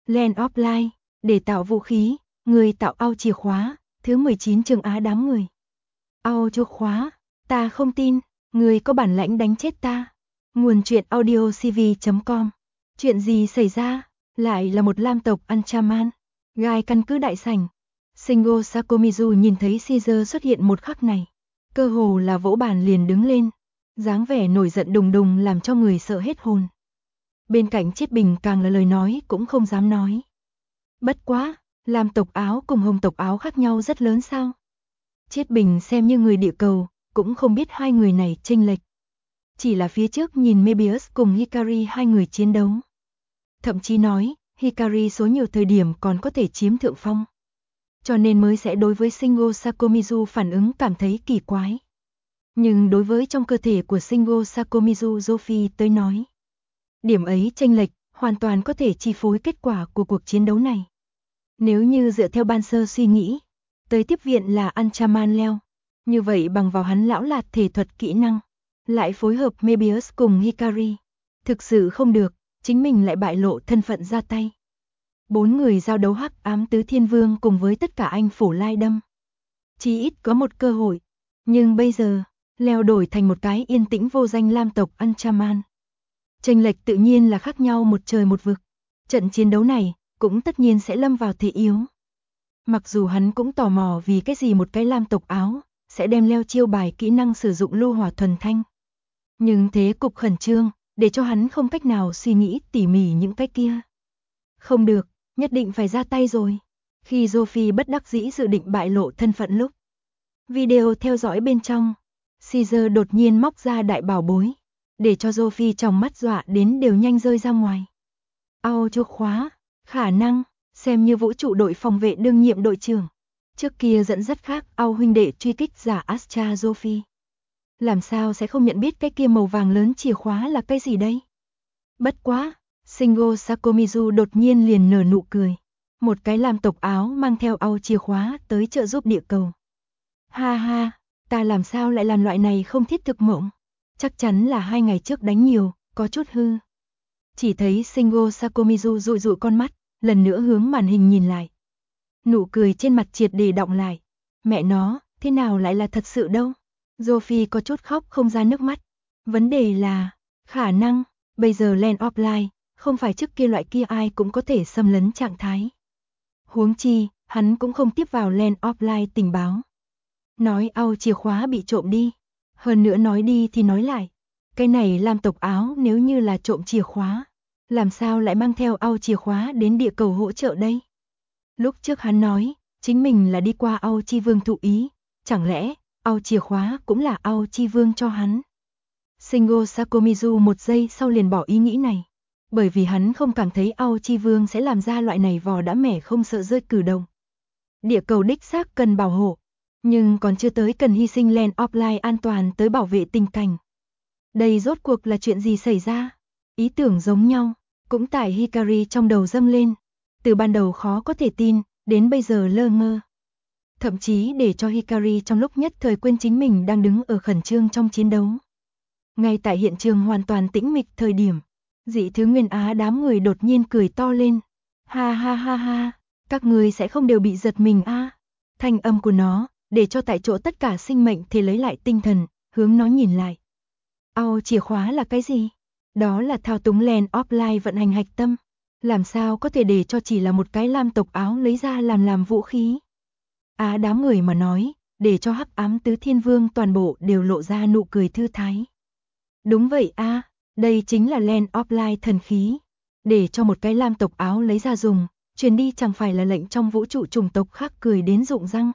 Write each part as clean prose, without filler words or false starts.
Land of Light, để tạo vũ khí, người tạo ao chìa khóa, thứ 19 chương Á đám người. Ao chìa khóa, ta không tin, người có bản lãnh đánh chết ta. Nguồn truyện audiocv.com. Chuyện gì xảy ra? Lại là một lam tộc Anchaman. Gai căn cứ đại sảnh. Shingo Sakomizu nhìn thấy Caesar xuất hiện một khắc này, cơ hồ là vỗ bàn liền đứng lên, dáng vẻ nổi giận đùng đùng làm cho người sợ hết hồn. Bên cạnh Chiết Bình càng là lời nói cũng không dám nói. Bất quá, lam tộc Áo cùng hồng tộc Áo khác nhau rất lớn sao? Chiết Bình xem như người địa cầu, cũng không biết hai người này chênh lệch. Chỉ là phía trước nhìn Mebius cùng Hikari hai người chiến đấu. Thậm chí nói, Hikari số nhiều thời điểm còn có thể chiếm thượng phong. Cho nên mới sẽ đối với Shingo Sakomizu phản ứng cảm thấy kỳ quái. Nhưng đối với trong cơ thể của Shingo Sakomizu Joffy tới nói, điểm ấy chênh lệch hoàn toàn có thể chi phối kết quả của cuộc chiến đấu này. Nếu như dựa theo ban sơ suy nghĩ, tới tiếp viện là Anchaman Leo, như vậy bằng vào hắn lão lạt thể thuật kỹ năng, lại phối hợp Mebius cùng Hikari, thực sự không được, chính mình lại bại lộ thân phận ra tay. 4 người giao đấu hắc ám tứ thiên vương cùng với tất cả anh phổ lai đâm. Chỉ ít có một cơ hội, nhưng bây giờ, Leo đổi thành một cái yên tĩnh vô danh lam tộc Anchaman. Chênh lệch tự nhiên là khác nhau một trời một vực. Trận chiến đấu này cũng tất nhiên sẽ lâm vào thế yếu. Mặc dù hắn cũng tò mò vì cái gì một cái lam tộc Áo sẽ đem Leo chiêu bài kỹ năng sử dụng lưu hỏa thuần thanh. Nhưng thế cục khẩn trương, để cho hắn không cách nào suy nghĩ tỉ mỉ những cái kia. Không được, nhất định phải ra tay rồi. Khi Joffy bất đắc dĩ dự định bại lộ thân phận lúc video theo dõi bên trong, Caesar đột nhiên móc ra đại bảo bối, để cho Joffy trong mắt dọa đến đều nhanh rơi ra ngoài. Ao chìa khóa, khả năng, xem như vũ trụ đội phòng vệ đương nhiệm đội trưởng. Trước kia dẫn dắt khác Ao huynh đệ truy kích giả Astra Joffy. Làm sao sẽ không nhận biết cái kia màu vàng lớn chìa khóa là cái gì đây? Bất quá, Shingo Sakomizu đột nhiên liền nở nụ cười. Một cái lam tộc Áo mang theo Ao chìa khóa tới trợ giúp địa cầu. Ha ha, ta làm sao lại làm loại này không thiết thực mộng? Chắc chắn là 2 ngày trước đánh nhiều, có chút hư. Chỉ thấy Shingo Sakomizu dụi dụi con mắt, lần nữa hướng màn hình nhìn lại. Nụ cười trên mặt triệt để đọng lại. Mẹ nó, thế nào lại là thật sự đâu? Joffy có chút khóc không ra nước mắt. Vấn đề là, khả năng, bây giờ Land of Light, không phải trước kia loại kia ai cũng có thể xâm lấn trạng thái. Huống chi, hắn cũng không tiếp vào Land of Light tình báo. Nói Ao chìa khóa bị trộm đi. Hơn nữa nói đi thì nói lại. Cái này lam tộc Áo nếu như là trộm chìa khóa, làm sao lại mang theo Ao chìa khóa đến địa cầu hỗ trợ đây? Lúc trước hắn nói, chính mình là đi qua Ao Chi Vương thụ ý, chẳng lẽ Ao chìa khóa cũng là Ao Chi Vương cho hắn? Shingo Sakomizu một giây sau liền bỏ ý nghĩ này, bởi vì hắn không cảm thấy Ao Chi Vương sẽ làm ra loại này vò đã mẻ không sợ rơi cử động. Địa cầu đích xác cần bảo hộ, nhưng còn chưa tới cần hy sinh Land of Light an toàn tới bảo vệ tình cảnh. Đây rốt cuộc là chuyện gì xảy ra? Ý tưởng giống nhau, cũng tại Hikari trong đầu dâng lên. Từ ban đầu khó có thể tin, đến bây giờ lơ ngơ. Thậm chí để cho Hikari trong lúc nhất thời quên chính mình đang đứng ở khẩn trương trong chiến đấu. Ngay tại hiện trường hoàn toàn tĩnh mịch thời điểm, dị thứ Nguyên Á đám người đột nhiên cười to lên. Ha ha ha ha, các người sẽ không đều bị giật mình a? Thanh âm của nó, để cho tại chỗ tất cả sinh mệnh thể lấy lại tinh thần, hướng nó nhìn lại. Ao chìa khóa là cái gì? Đó là thao túng Land of Light vận hành hạch tâm. Làm sao có thể để cho chỉ là một cái lam tộc Áo lấy ra làm vũ khí? Á đám người mà nói, để cho hắc ám tứ thiên vương toàn bộ đều lộ ra nụ cười thư thái. Đúng vậy a, đây chính là Land of Light thần khí. Để cho một cái lam tộc Áo lấy ra dùng, truyền đi chẳng phải là lệnh trong vũ trụ chủng tộc khác cười đến rụng răng.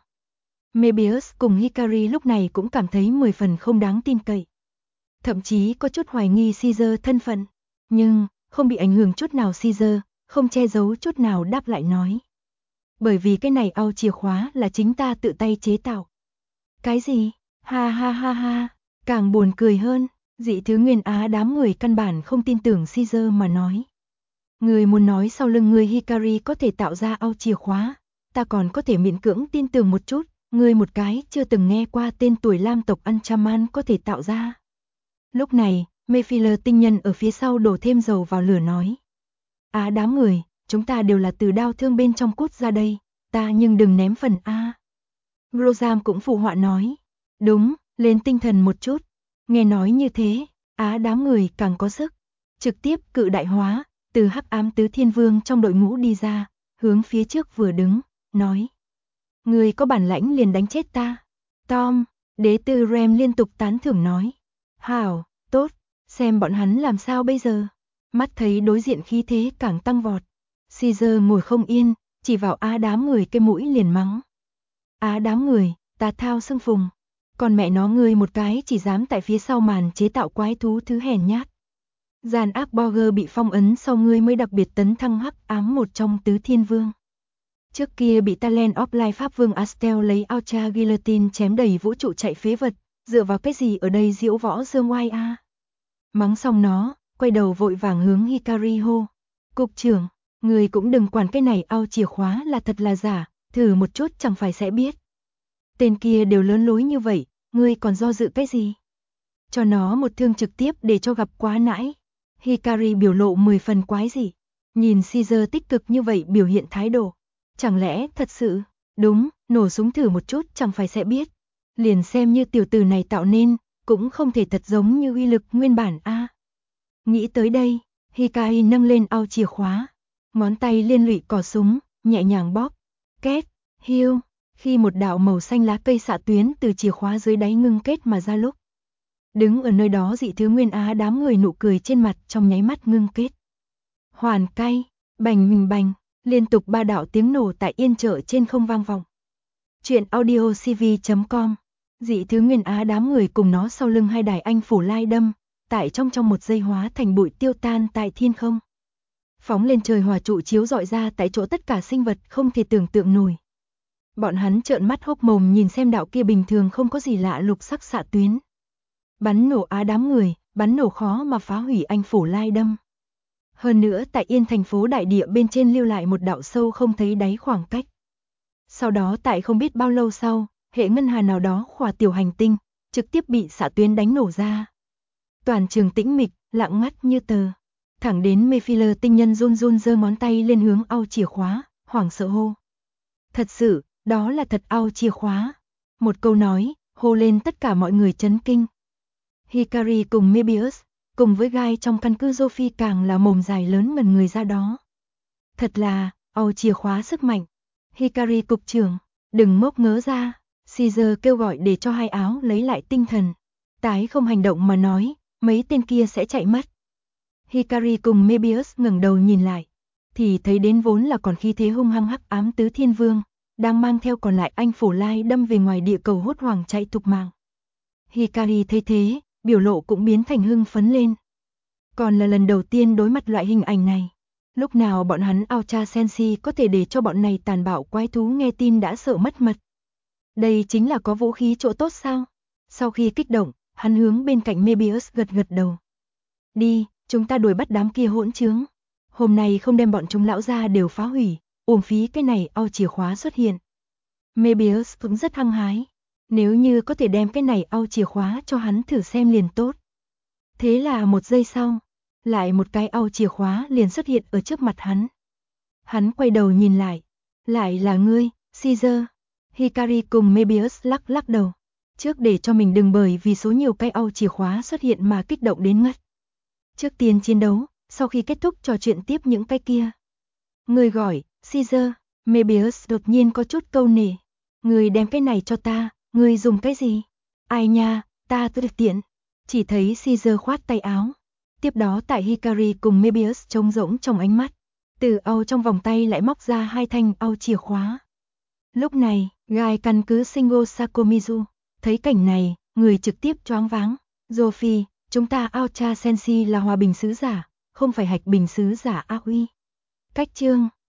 Mebius cùng Hikari lúc này cũng cảm thấy 10 phần không đáng tin cậy. Thậm chí có chút hoài nghi Caesar thân phận, nhưng không bị ảnh hưởng chút nào Caesar, không che giấu chút nào đáp lại nói. Bởi vì cái này Ao chìa khóa là chính ta tự tay chế tạo. Cái gì? Ha ha ha ha, càng buồn cười hơn, dị thứ Nguyên Á đám người căn bản không tin tưởng Caesar mà nói. Người muốn nói sau lưng người Hikari có thể tạo ra Ao chìa khóa, ta còn có thể miễn cưỡng tin tưởng một chút, người một cái chưa từng nghe qua tên tuổi lam tộc Anchaman có thể tạo ra. Lúc này, Mephiller tinh nhân ở phía sau đổ thêm dầu vào lửa nói. Á đám người, chúng ta đều là từ đau thương bên trong cút ra đây, ta nhưng đừng ném phần a. Rosam cũng phụ họa nói, đúng, lên tinh thần một chút. Nghe nói như thế, đám người càng có sức, trực tiếp cự đại hóa, từ hắc ám tứ thiên vương trong đội ngũ đi ra, hướng phía trước vừa đứng, nói. Người có bản lãnh liền đánh chết ta. Tom, đế tư Rem liên tục tán thưởng nói. Hảo, tốt, xem bọn hắn làm sao bây giờ. Mắt thấy đối diện khí thế càng tăng vọt. Caesar ngồi không yên, chỉ vào đám người cái mũi liền mắng. Đám người, ta thao xưng phùng. Còn mẹ nó ngươi một cái chỉ dám tại phía sau màn chế tạo quái thú thứ hèn nhát. Gian ác Borger bị phong ấn sau ngươi mới đặc biệt tấn thăng hắc ám một trong tứ thiên vương. Trước kia bị Talent of Life Pháp Vương Astel lấy Ultra Guillotine chém đầy vũ trụ chạy phế vật, dựa vào cái gì ở đây diễu võ dương oai a? Mắng xong nó, quay đầu vội vàng hướng Hikari hô. Cục trưởng, người cũng đừng quản cái này chìa khóa là thật là giả, thử một chút chẳng phải sẽ biết. Tên kia đều lớn lối như vậy, ngươi còn do dự cái gì? Cho nó một thương trực tiếp để cho gặp quá nãi. Hikari biểu lộ 10 phần quái dị. Nhìn Caesar tích cực như vậy biểu hiện thái độ. Chẳng lẽ thật sự, đúng, nổ súng thử một chút chẳng phải sẽ biết. Liền xem như tiểu tử này tạo nên, cũng không thể thật giống như uy lực nguyên bản a. Nghĩ tới đây, Hikari nâng lên chìa khóa. Ngón tay liên lụy cò súng, nhẹ nhàng bóp. Két, hiu, khi một đạo màu xanh lá cây xạ tuyến từ chìa khóa dưới đáy ngưng kết mà ra lúc. Đứng ở nơi đó dị thứ nguyên đám người nụ cười trên mặt trong nháy mắt ngưng kết. Hoàn cay, bành mình bành, liên tục 3 đạo tiếng nổ tại yên chợ trên không vang vọng. Chuyện audio cv.com, dị thứ nguyên đám người cùng nó sau lưng hai đài anh phủ lai đâm, tại trong một giây hóa thành bụi tiêu tan tại thiên không. Phóng lên trời hỏa trụ chiếu rọi ra tại chỗ tất cả sinh vật không thể tưởng tượng nổi. Bọn hắn trợn mắt hốc mồm nhìn xem đạo kia bình thường không có gì lạ lục sắc xạ tuyến. Bắn nổ đám người, bắn nổ khó mà phá hủy anh phủ lai đâm. Hơn nữa tại Yên thành phố đại địa bên trên lưu lại một đạo sâu không thấy đáy khoảng cách. Sau đó tại không biết bao lâu sau, hệ ngân hà nào đó khỏa tiểu hành tinh, trực tiếp bị xạ tuyến đánh nổ ra. Toàn trường tĩnh mịch, lặng ngắt như tờ. Thẳng đến Mephiler tinh nhân run run giơ ngón tay lên hướng chìa khóa, hoảng sợ hô. Thật sự, đó là thật chìa khóa. Một câu nói, hô lên tất cả mọi người chấn kinh. Hikari cùng Mebius, cùng với Guy trong căn cứ Sophie càng là mồm dài lớn ngần người ra đó. Thật là, chìa khóa sức mạnh. Hikari cục trưởng, đừng ngốc ngớ ra. Caesar kêu gọi để cho hai áo lấy lại tinh thần. Tái không hành động mà nói, mấy tên kia sẽ chạy mất. Hikari cùng Mebius ngẩng đầu nhìn lại, thì thấy đến vốn là còn khí thế hung hăng hắc ám tứ thiên vương, đang mang theo còn lại anh phủ lai đâm về ngoài địa cầu hốt hoảng chạy thục mạng. Hikari thấy thế, biểu lộ cũng biến thành hưng phấn lên. Còn là lần đầu tiên đối mặt loại hình ảnh này. Lúc nào bọn hắn Ultra Sensi có thể để cho bọn này tàn bạo quái thú nghe tin đã sợ mất mật. Đây chính là có vũ khí chỗ tốt sao? Sau khi kích động, hắn hướng bên cạnh Mebius gật gật đầu. Đi, chúng ta đuổi bắt đám kia hỗn trướng. Hôm nay không đem bọn chúng lão ra đều phá hủy, uổng phí cái này chìa khóa xuất hiện. Mebius cũng rất hăng hái. Nếu như có thể đem cái này chìa khóa cho hắn thử xem liền tốt. Thế là một giây sau, lại một cái chìa khóa liền xuất hiện ở trước mặt hắn. Hắn quay đầu nhìn lại là ngươi, Caesar. Hikari cùng Mebius lắc lắc đầu. Trước để cho mình đừng bởi vì số nhiều cái chìa khóa xuất hiện mà kích động đến ngất. Trước tiên chiến đấu, sau khi kết thúc trò chuyện tiếp những cái kia. Ngươi gọi, Caesar. Mebius đột nhiên có chút câu nể. Ngươi đem cái này cho ta, ngươi dùng cái gì? Ai nha, ta tuyệt tiện. Chỉ thấy Caesar khoát tay áo. Tiếp đó tại Hikari cùng Mebius trống rỗng trong ánh mắt. Từ trong vòng tay lại móc ra 2 thanh chìa khóa. Lúc này, Guy căn cứ Shingo Sakomizu. Thấy cảnh này, người trực tiếp choáng váng. Sophie, chúng ta Ultra Sensi là hòa bình sứ giả, không phải hạch bình sứ giả A Huy. Cách chương